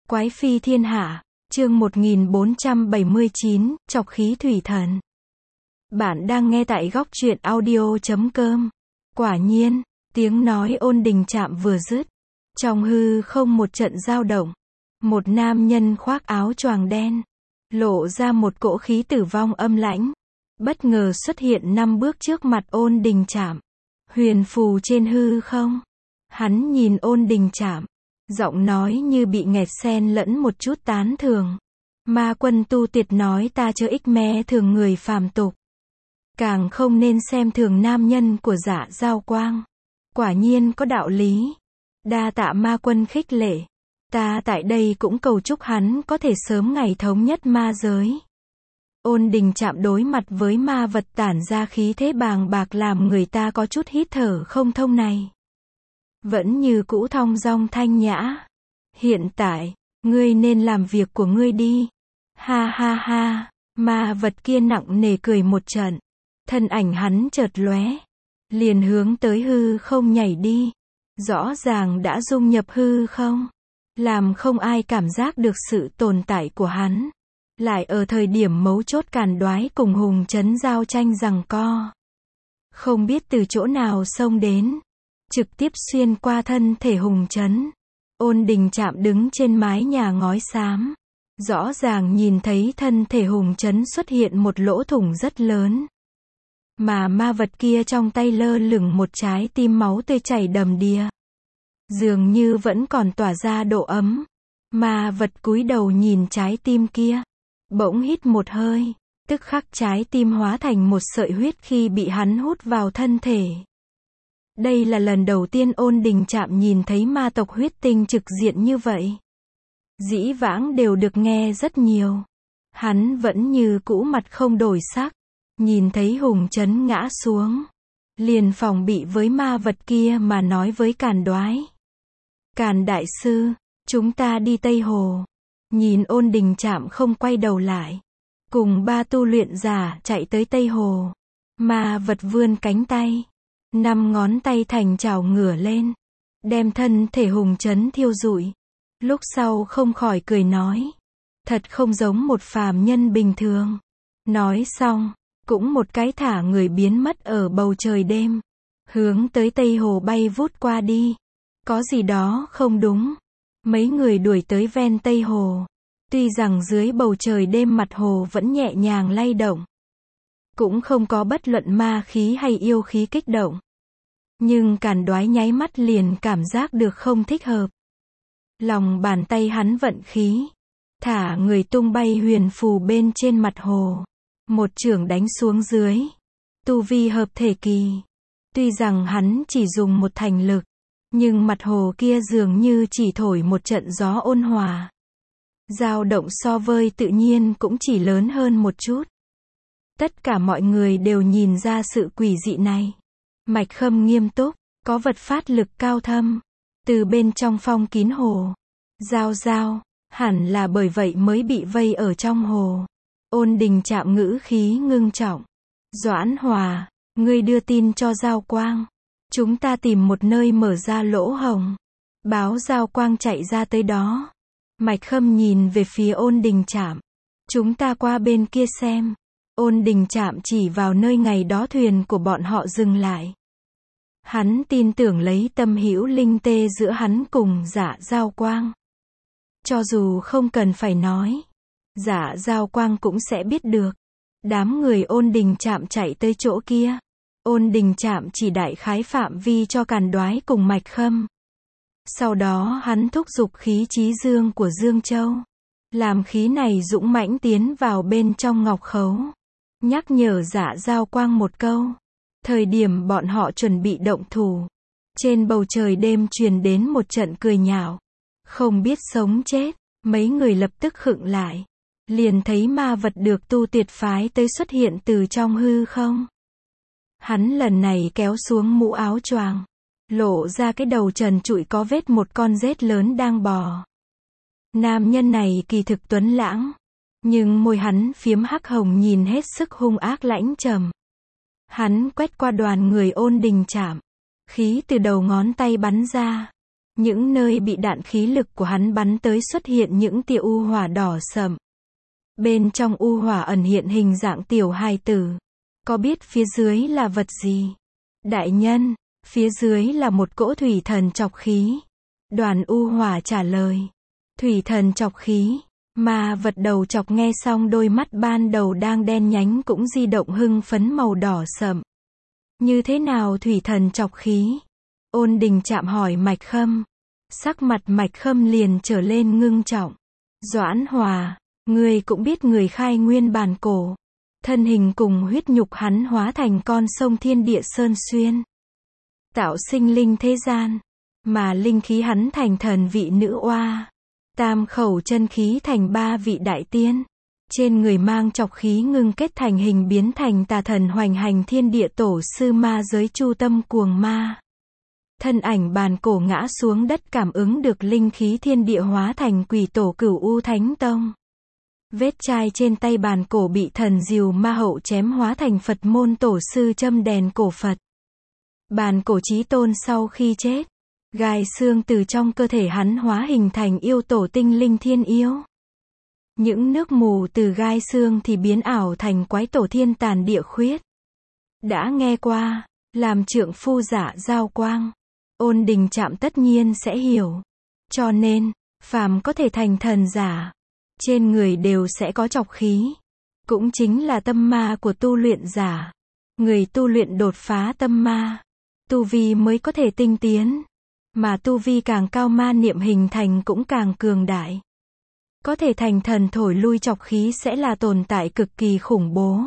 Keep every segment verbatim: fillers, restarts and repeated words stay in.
Quái phi thiên hạ, chương một nghìn bốn trăm bảy mươi chín, trọc khí thủy thần. Bạn đang nghe tại góc truyện audio chấm com. Quả nhiên, tiếng nói ôn đình trạm vừa dứt. Trong hư không một trận dao động. Một nam nhân khoác áo choàng đen. Lộ ra một cỗ khí tử vong âm lãnh. Bất ngờ xuất hiện năm bước trước mặt ôn đình trạm. Huyền phù trên hư không. Hắn nhìn ôn đình trạm. Giọng nói như bị nghẹt xen lẫn một chút tán thường. Ma quân tu tiệt nói ta chớ ích mé thường người phàm tục. Càng không nên xem thường nam nhân của Dạ Dao Quang. Quả nhiên có đạo lý. Đa tạ ma quân khích lệ. Ta tại đây cũng cầu chúc hắn có thể sớm ngày thống nhất ma giới. Ôn đình trạm đối mặt với ma vật tản ra khí thế bàng bạc làm người ta có chút hít thở không thông này. Vẫn như cũ thong dong thanh nhã. Hiện tại, ngươi nên làm việc của ngươi đi. Ha ha ha, ma vật kia nặng nề cười một trận. Thân ảnh hắn chợt lóe. Liền hướng tới hư không nhảy đi. Rõ ràng đã dung nhập hư không. Làm không ai cảm giác được sự tồn tại của hắn. Lại ở thời điểm mấu chốt càn đoái cùng hùng trấn giao tranh giằng co. Không biết từ chỗ nào xông đến. Trực tiếp xuyên qua thân thể hùng trấn. Ôn đình trạm đứng trên mái nhà ngói xám. Rõ ràng nhìn thấy thân thể hùng trấn xuất hiện một lỗ thủng rất lớn. Mà ma vật kia trong tay lơ lửng một trái tim máu tươi chảy đầm đìa. Dường như vẫn còn tỏa ra độ ấm. Ma vật cúi đầu nhìn trái tim kia. Bỗng hít một hơi. Tức khắc trái tim hóa thành một sợi huyết khi bị hắn hút vào thân thể. Đây là lần đầu tiên ôn đình trạm nhìn thấy ma tộc huyết tinh trực diện như vậy. Dĩ vãng đều được nghe rất nhiều. Hắn vẫn như cũ mặt không đổi sắc. Nhìn thấy hùng trấn ngã xuống. Liền phòng bị với ma vật kia mà nói với Càn Đoái. Càn đại sư, chúng ta đi Tây Hồ. Nhìn ôn đình trạm không quay đầu lại. Cùng ba tu luyện giả chạy tới Tây Hồ. Ma vật vươn cánh tay. Năm ngón tay thành chảo ngửa lên. Đem thân thể hùng trấn thiêu rụi. Lúc sau không khỏi cười nói. Thật không giống một phàm nhân bình thường. Nói xong, cũng một cái thả người biến mất ở bầu trời đêm. Hướng tới Tây Hồ bay vút qua đi. Có gì đó không đúng. Mấy người đuổi tới ven Tây Hồ. Tuy rằng dưới bầu trời đêm mặt hồ vẫn nhẹ nhàng lay động. Cũng không có bất luận ma khí hay yêu khí kích động. Nhưng Càn Đoái nháy mắt liền cảm giác được không thích hợp. Lòng bàn tay hắn vận khí. Thả người tung bay huyền phù bên trên mặt hồ. Một chưởng đánh xuống dưới. Tu vi hợp thể kỳ. Tuy rằng hắn chỉ dùng một thành lực. Nhưng mặt hồ kia dường như chỉ thổi một trận gió ôn hòa. Dao động so với tự nhiên cũng chỉ lớn hơn một chút. Tất cả mọi người đều nhìn ra sự quỷ dị này. Mạch Khâm nghiêm túc, có vật phát lực cao thâm. Từ bên trong phong kín hồ. Giao giao, hẳn là bởi vậy mới bị vây ở trong hồ. Ôn đình trạm ngữ khí ngưng trọng. Doãn Hòa, ngươi đưa tin cho Giao Quang. Chúng ta tìm một nơi mở ra lỗ hổng. Báo Giao Quang chạy ra tới đó. Mạch Khâm nhìn về phía ôn đình trạm. Chúng ta qua bên kia xem. Ôn đình trạm chỉ vào nơi ngày đó thuyền của bọn họ dừng lại. Hắn tin tưởng lấy tâm hữu linh tê giữa hắn cùng Dạ Dao Quang. Cho dù không cần phải nói. Dạ Dao Quang cũng sẽ biết được. Đám người ôn đình trạm chạy tới chỗ kia. Ôn đình trạm chỉ đại khái phạm vi cho Càn Đoái cùng Mạch Khâm. Sau đó hắn thúc giục khí chí dương của Dương Châu. Làm khí này dũng mãnh tiến vào bên trong ngọc khấu. Nhắc nhở Dạ Dao Quang một câu. Thời điểm bọn họ chuẩn bị động thủ. Trên bầu trời đêm truyền đến một trận cười nhạo. Không biết sống chết. Mấy người lập tức khựng lại. Liền thấy ma vật được tu tiệt phái tới xuất hiện từ trong hư không. Hắn lần này kéo xuống mũ áo choàng. Lộ ra cái đầu trần trụi có vết một con rết lớn đang bò. Nam nhân này kỳ thực tuấn lãng. Nhưng môi hắn phiếm hắc hồng nhìn hết sức hung ác lãnh trầm. Hắn quét qua đoàn người ôn đình trạm. Khí từ đầu ngón tay bắn ra. Những nơi bị đạn khí lực của hắn bắn tới xuất hiện những tia u hỏa đỏ sậm. Bên trong u hỏa ẩn hiện hình dạng tiểu hài tử. Có biết phía dưới là vật gì? Đại nhân, phía dưới là một cỗ thủy thần trọc khí. Đoàn u hỏa trả lời. Thủy thần trọc khí. Ma vật đầu chọc nghe xong đôi mắt ban đầu đang đen nhánh cũng di động hưng phấn màu đỏ sậm. Như thế nào thủy thần trọc khí? Ôn Đình Trạm hỏi Mạch Khâm. Sắc mặt Mạch Khâm liền trở lên ngưng trọng. Doãn Hòa, ngươi cũng biết người khai nguyên bản cổ. Thân hình cùng huyết nhục hắn hóa thành con sông thiên địa sơn xuyên. Tạo sinh linh thế gian. Mà linh khí hắn thành thần vị nữ oa. Tam khẩu chân khí thành ba vị đại tiên. Trên người mang trọc khí ngưng kết thành hình biến thành tà thần hoành hành thiên địa tổ sư ma giới chu tâm cuồng ma. Thân ảnh bàn cổ ngã xuống đất cảm ứng được linh khí thiên địa hóa thành quỷ tổ Cửu U Thánh Tông. Vết chai trên tay bàn cổ bị thần diều ma hậu chém hóa thành Phật môn tổ sư châm đèn cổ Phật. Bàn cổ chí tôn sau khi chết, gai xương từ trong cơ thể hắn hóa hình thành yêu tổ tinh linh thiên yêu. Những nước mù từ gai xương thì biến ảo thành quái tổ thiên tàn địa khuyết. Đã nghe qua, làm trượng phu giả giao quang. Ôn Đình Trạm tất nhiên sẽ hiểu. Cho nên, phàm có thể thành thần giả, trên người đều sẽ có trọc khí. Cũng chính là tâm ma của tu luyện giả. Người tu luyện đột phá tâm ma, tu vi mới có thể tinh tiến. Mà tu vi càng cao ma niệm hình thành cũng càng cường đại. Có thể thành thần thổi lui trọc khí sẽ là tồn tại cực kỳ khủng bố.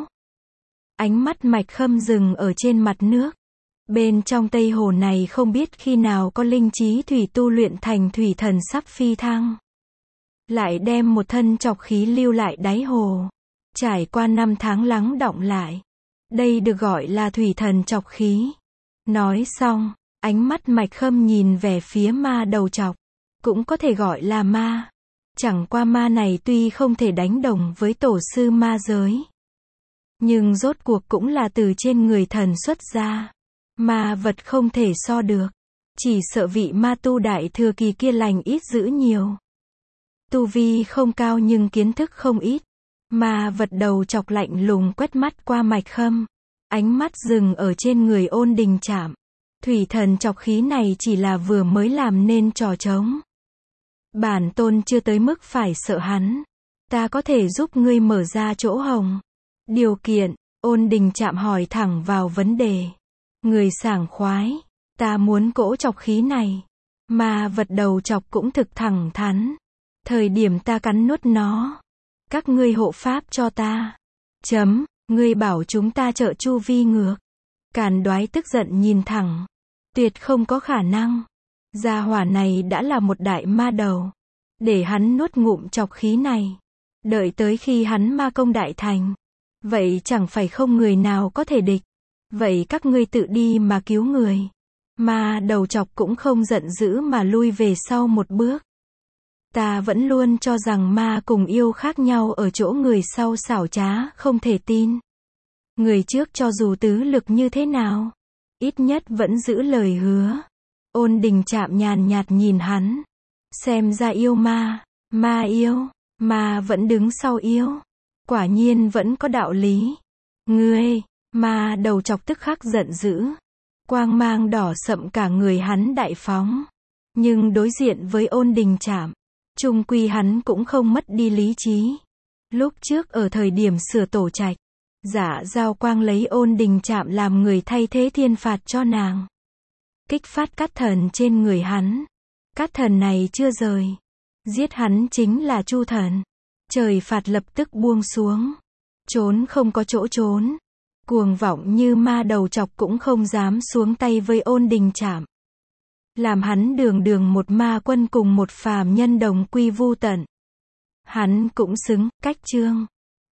Ánh mắt Mạch Khâm dừng ở trên mặt nước. Bên trong Tây Hồ này không biết khi nào có linh trí thủy tu luyện thành thủy thần sắp phi thăng. Lại đem một thân trọc khí lưu lại đáy hồ. Trải qua năm tháng lắng đọng lại. Đây được gọi là thủy thần trọc khí. Nói xong, ánh mắt Mạch Khâm nhìn về phía ma đầu trọc. Cũng có thể gọi là ma. Chẳng qua ma này tuy không thể đánh đồng với tổ sư ma giới. Nhưng rốt cuộc cũng là từ trên người thần xuất ra. Ma vật không thể so được. Chỉ sợ vị ma tu đại thừa kỳ kia lành ít dữ nhiều. Tu vi không cao nhưng kiến thức không ít. Ma vật đầu chọc lạnh lùng quét mắt qua Mạch Khâm. Ánh mắt dừng ở trên người Ôn Đình Trạm. Thủy thần trọc khí này chỉ là vừa mới làm nên trò trống. Bản tôn chưa tới mức phải sợ hắn. Ta có thể giúp ngươi mở ra chỗ hồng. Điều kiện, Ôn Đình Trạm hỏi thẳng vào vấn đề. Người sảng khoái. Ta muốn cỗ trọc khí này. Ma vật đầu chọc cũng thực thẳng thắn. Thời điểm ta cắn nuốt nó. Các ngươi hộ pháp cho ta. Chấm, ngươi bảo chúng ta trợ chu vi ngược. Càn Đoái tức giận nhìn thẳng. Tuyệt không có khả năng. Gia hỏa này đã là một đại ma đầu. Để hắn nuốt ngụm trọc khí này. Đợi tới khi hắn ma công đại thành. Vậy chẳng phải không người nào có thể địch. Vậy các ngươi tự đi mà cứu người. Ma đầu chọc cũng không giận dữ mà lui về sau một bước. Ta vẫn luôn cho rằng ma cùng yêu khác nhau ở chỗ người sau xảo trá, không thể tin. Người trước cho dù tứ lực như thế nào, ít nhất vẫn giữ lời hứa. Ôn Đình Trạm nhàn nhạt nhìn hắn. Xem ra yêu ma, ma yêu, ma vẫn đứng sau yêu. Quả nhiên vẫn có đạo lý. Ngươi, ma đầu chọc tức khắc giận dữ. Quang mang đỏ sậm cả người hắn đại phóng. Nhưng đối diện với Ôn Đình Trạm, chung quy hắn cũng không mất đi lý trí. Lúc trước ở thời điểm sửa tổ trạch, Giả Giao Quang lấy Ôn Đình Trạm làm người thay thế thiên phạt cho nàng. Kích phát cát thần trên người hắn. Cát thần này chưa rời. Giết hắn chính là Chu thần. Trời phạt lập tức buông xuống. Trốn không có chỗ trốn. Cuồng vọng như ma đầu chọc cũng không dám xuống tay với Ôn Đình Trạm. Làm hắn đường đường một ma quân cùng một phàm nhân đồng quy vu tận. Hắn cũng xứng, cách chương.